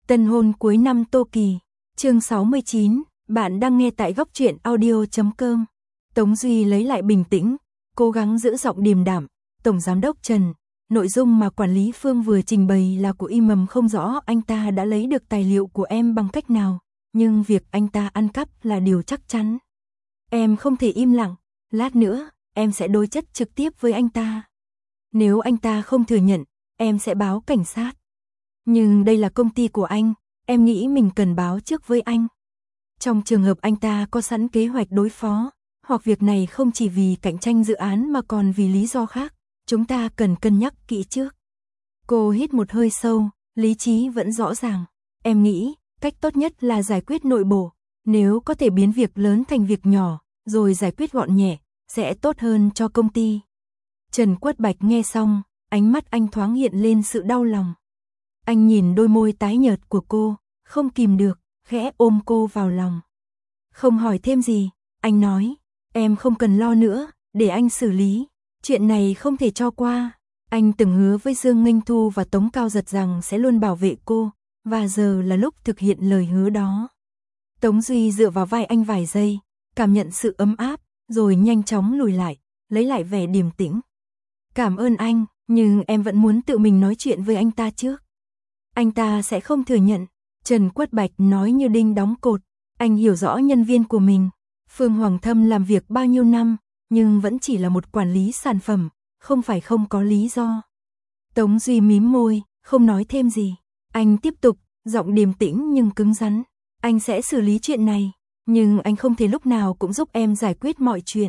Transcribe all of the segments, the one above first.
Tân hôn cuối năm Tô Kỳ, chương 69, bạn đang nghe tại góc truyện audio.com. Tống Duy lấy lại bình tĩnh, cố gắng giữ giọng điềm đạm. Tổng giám đốc Trần, nội dung mà quản lý Phương vừa trình bày là của Imam, không rõ anh ta đã lấy được tài liệu của em bằng cách nào, nhưng việc anh ta ăn cắp là điều chắc chắn. Em không thể im lặng, lát nữa em sẽ đối chất trực tiếp với anh ta. Nếu anh ta không thừa nhận, em sẽ báo cảnh sát. Nhưng đây là công ty của anh, em nghĩ mình cần báo trước với anh. Trong trường hợp anh ta có sẵn kế hoạch đối phó, hoặc việc này không chỉ vì cạnh tranh dự án mà còn vì lý do khác, chúng ta cần cân nhắc kỹ trước. Cô hít một hơi sâu, lý trí vẫn rõ ràng. Em nghĩ, cách tốt nhất là giải quyết nội bộ, nếu có thể biến việc lớn thành việc nhỏ, rồi giải quyết gọn nhẹ, sẽ tốt hơn cho công ty. Trần Quất Bạch nghe xong, ánh mắt anh thoáng hiện lên sự đau lòng. Anh nhìn đôi môi tái nhợt của cô, không kìm được, khẽ ôm cô vào lòng. Không hỏi thêm gì, anh nói, em không cần lo nữa, để anh xử lý, chuyện này không thể cho qua. Anh từng hứa với Dương Nghinh Thu và Tống Cao Giật rằng sẽ luôn bảo vệ cô, và giờ là lúc thực hiện lời hứa đó. Tống Duy dựa vào vai anh vài giây, cảm nhận sự ấm áp, rồi nhanh chóng lùi lại, lấy lại vẻ điềm tĩnh. Cảm ơn anh, nhưng em vẫn muốn tự mình nói chuyện với anh ta trước. Anh ta sẽ không thừa nhận, Trần Quất Bạch nói như đinh đóng cột. Anh hiểu rõ nhân viên của mình. Phương Hoàng Thâm làm việc bao nhiêu năm, nhưng vẫn chỉ là một quản lý sản phẩm, không phải không có lý do. Tống Duy mím môi, không nói thêm gì. Anh tiếp tục, giọng điềm tĩnh nhưng cứng rắn. Anh sẽ xử lý chuyện này, nhưng anh không thể lúc nào cũng giúp em giải quyết mọi chuyện.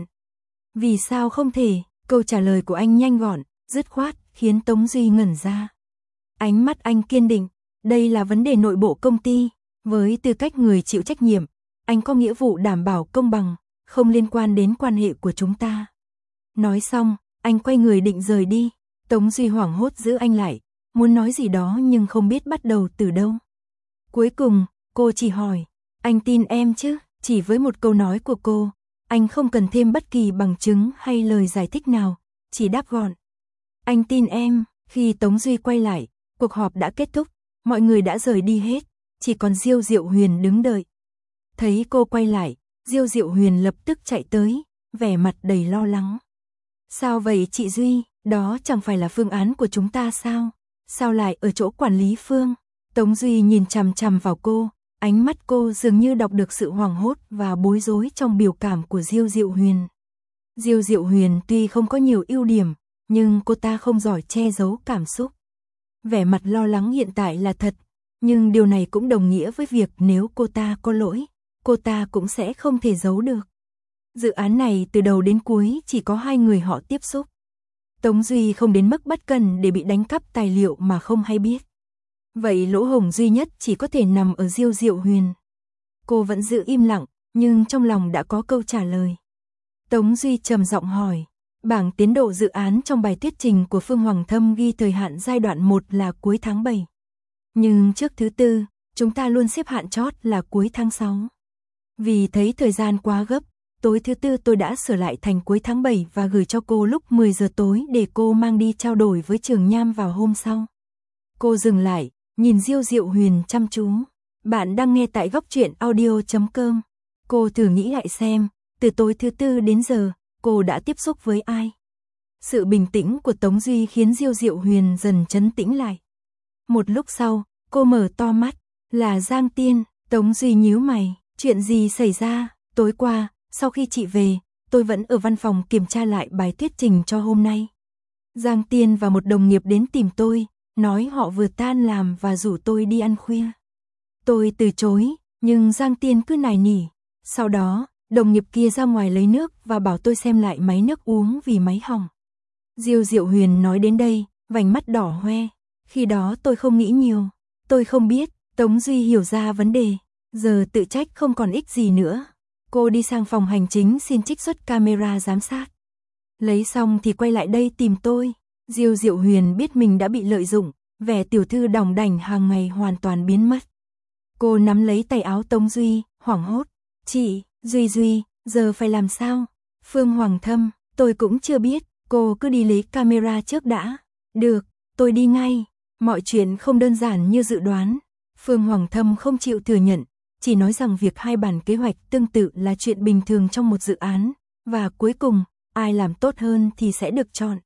Vì sao không thể? Câu trả lời của anh nhanh gọn, dứt khoát, khiến Tống Duy ngẩn ra. Ánh mắt anh kiên định, đây là vấn đề nội bộ công ty, với tư cách người chịu trách nhiệm, anh có nghĩa vụ đảm bảo công bằng, không liên quan đến quan hệ của chúng ta. Nói xong, anh quay người định rời đi, Tống Duy hoảng hốt giữ anh lại, muốn nói gì đó nhưng không biết bắt đầu từ đâu. Cuối cùng, cô chỉ hỏi, anh tin em chứ? Chỉ với một câu nói của cô, anh không cần thêm bất kỳ bằng chứng hay lời giải thích nào, chỉ đáp gọn. Anh tin em. Khi Tống Duy quay lại, cuộc họp đã kết thúc, mọi người đã rời đi hết, chỉ còn Diêu Diệu Huyền đứng đợi. Thấy cô quay lại, Diêu Diệu Huyền lập tức chạy tới, vẻ mặt đầy lo lắng. Sao vậy chị Duy, đó chẳng phải là phương án của chúng ta sao? Sao lại ở chỗ quản lý Phương? Tống Duy nhìn chằm chằm vào cô, ánh mắt cô dường như đọc được sự hoảng hốt và bối rối trong biểu cảm của Diêu Diệu Huyền. Diêu Diệu Huyền tuy không có nhiều ưu điểm, nhưng cô ta không giỏi che giấu cảm xúc. Vẻ mặt lo lắng hiện tại là thật, nhưng điều này cũng đồng nghĩa với việc nếu cô ta có lỗi, cô ta cũng sẽ không thể giấu được. Dự án này từ đầu đến cuối chỉ có hai người họ tiếp xúc. Tống Duy không đến mức bất cần để bị đánh cắp tài liệu mà không hay biết. Vậy lỗ hổng duy nhất chỉ có thể nằm ở Diêu Diệu Huyền. Cô vẫn giữ im lặng, nhưng trong lòng đã có câu trả lời. Tống Duy trầm giọng hỏi, bảng tiến độ dự án trong bài thuyết trình của Phương Hoàng Thâm ghi thời hạn giai đoạn 1 là cuối tháng 7. Nhưng trước thứ tư, chúng ta luôn xếp hạn chót là cuối tháng 6. Vì thấy thời gian quá gấp, tối thứ tư tôi đã sửa lại thành cuối tháng 7 và gửi cho cô lúc 10 giờ tối để cô mang đi trao đổi với Trường Nham vào hôm sau. Cô dừng lại, nhìn Diêu Diệu Huyền chăm chú. Bạn đang nghe tại góc truyện audio.com. Cô thử nghĩ lại xem, từ tối thứ tư đến giờ, cô đã tiếp xúc với ai? Sự bình tĩnh của Tống Duy khiến Diêu Diệu Huyền dần trấn tĩnh lại. Một lúc sau, cô mở to mắt, là Giang Tiên. Tống Duy nhíu mày, chuyện gì xảy ra? Tối qua, sau khi chị về, tôi vẫn ở văn phòng kiểm tra lại bài thuyết trình cho hôm nay. Giang Tiên và một đồng nghiệp đến tìm tôi, nói họ vừa tan làm và rủ tôi đi ăn khuya. Tôi từ chối, nhưng Giang Tiên cứ nài nỉ. Sau đó, đồng nghiệp kia ra ngoài lấy nước và bảo tôi xem lại máy nước uống vì máy hỏng. Diêu Diệu Huyền nói đến đây, vành mắt đỏ hoe. Khi đó tôi không nghĩ nhiều. Tôi không biết, Tống Duy hiểu ra vấn đề. Giờ tự trách không còn ích gì nữa. Cô đi sang phòng hành chính xin trích xuất camera giám sát. Lấy xong thì quay lại đây tìm tôi. Diêu Diệu Huyền biết mình đã bị lợi dụng, vẻ tiểu thư đỏng đảnh hàng ngày hoàn toàn biến mất. Cô nắm lấy tay áo Tống Duy, hoảng hốt. Chị, Duy, giờ phải làm sao? Phương Hoàng Thâm, tôi cũng chưa biết, cô cứ đi lấy camera trước đã. Được, tôi đi ngay. Mọi chuyện không đơn giản như dự đoán. Phương Hoàng Thâm không chịu thừa nhận, chỉ nói rằng việc hai bản kế hoạch tương tự là chuyện bình thường trong một dự án, và cuối cùng, ai làm tốt hơn thì sẽ được chọn.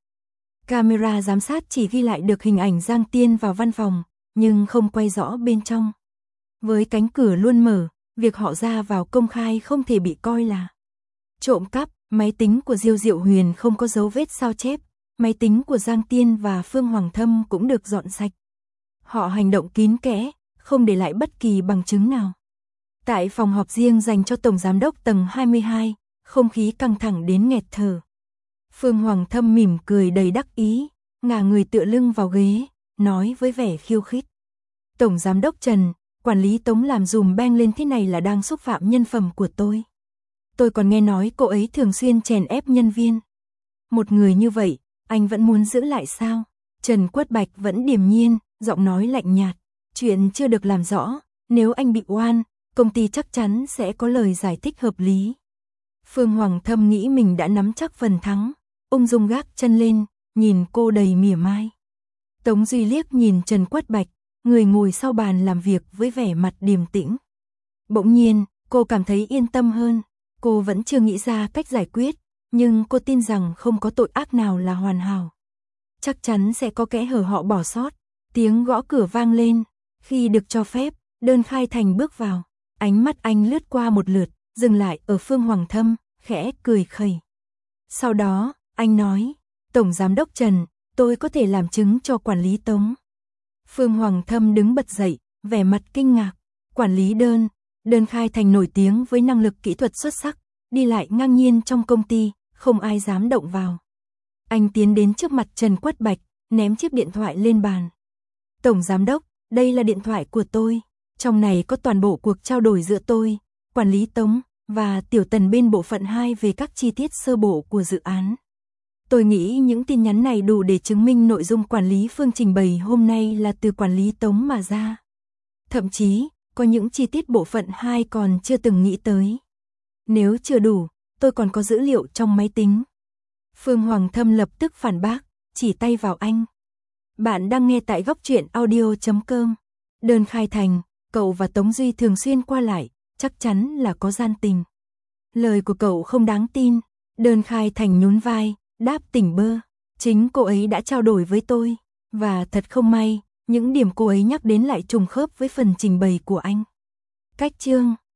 Camera giám sát chỉ ghi lại được hình ảnh Giang Tiên vào văn phòng, nhưng không quay rõ bên trong. Với cánh cửa luôn mở, việc họ ra vào công khai không thể bị coi là trộm cắp. Máy tính của Diêu Diệu Huyền không có dấu vết sao chép, máy tính của Giang Tiên và Phương Hoàng Thâm cũng được dọn sạch. Họ hành động kín kẽ, không để lại bất kỳ bằng chứng nào. Tại phòng họp riêng dành cho Tổng Giám đốc tầng 22, không khí căng thẳng đến nghẹt thở. Phương Hoàng Thâm mỉm cười đầy đắc ý, ngả người tựa lưng vào ghế, nói với vẻ khiêu khích. Tổng Giám đốc Trần, quản lý Tống làm dùm beng lên thế này là đang xúc phạm nhân phẩm của tôi. Tôi còn nghe nói cô ấy thường xuyên chèn ép nhân viên. Một người như vậy, anh vẫn muốn giữ lại sao? Trần Quất Bạch vẫn điềm nhiên, giọng nói lạnh nhạt. Chuyện chưa được làm rõ, nếu anh bị oan, công ty chắc chắn sẽ có lời giải thích hợp lý. Phương Hoàng Thâm nghĩ mình đã nắm chắc phần thắng, ung dung gác chân lên, nhìn cô đầy mỉa mai. Tống Duy liếc nhìn Trần Quất Bạch, người ngồi sau bàn làm việc với vẻ mặt điềm tĩnh. Bỗng nhiên, cô cảm thấy yên tâm hơn. Cô vẫn chưa nghĩ ra cách giải quyết, nhưng cô tin rằng không có tội ác nào là hoàn hảo. Chắc chắn sẽ có kẽ hở họ bỏ sót. Tiếng gõ cửa vang lên. Khi được cho phép, Đơn Khai Thành bước vào. Ánh mắt anh lướt qua một lượt, dừng lại ở Phương Hoàng Thâm, khẽ cười khẩy. Sau đó, anh nói, Tổng Giám đốc Trần, tôi có thể làm chứng cho quản lý Tống. Phương Hoàng Thâm đứng bật dậy, vẻ mặt kinh ngạc. Quản lý Đơn Khai Thành nổi tiếng với năng lực kỹ thuật xuất sắc, đi lại ngang nhiên trong công ty, không ai dám động vào. Anh tiến đến trước mặt Trần Quất Bạch, ném chiếc điện thoại lên bàn. Tổng Giám đốc, đây là điện thoại của tôi. Trong này có toàn bộ cuộc trao đổi giữa tôi, quản lý Tống, và Tiểu Tần bên bộ phận 2 về các chi tiết sơ bộ của dự án. Tôi nghĩ những tin nhắn này đủ để chứng minh nội dung quản lý Phương trình bày hôm nay là từ quản lý Tống mà ra. Thậm chí, có những chi tiết bộ phận 2 còn chưa từng nghĩ tới. Nếu chưa đủ, tôi còn có dữ liệu trong máy tính. Phương Hoàng Thâm lập tức phản bác, chỉ tay vào anh. Bạn đang nghe tại góc truyện audio.com. Đơn Khai Thành, cậu và Tống Duy thường xuyên qua lại, chắc chắn là có gian tình. Lời của cậu không đáng tin. Đơn Khai Thành nhún vai, đáp tỉnh bơ. Chính cô ấy đã trao đổi với tôi. Và thật không may, những điểm cô ấy nhắc đến lại trùng khớp với phần trình bày của anh. Cách chương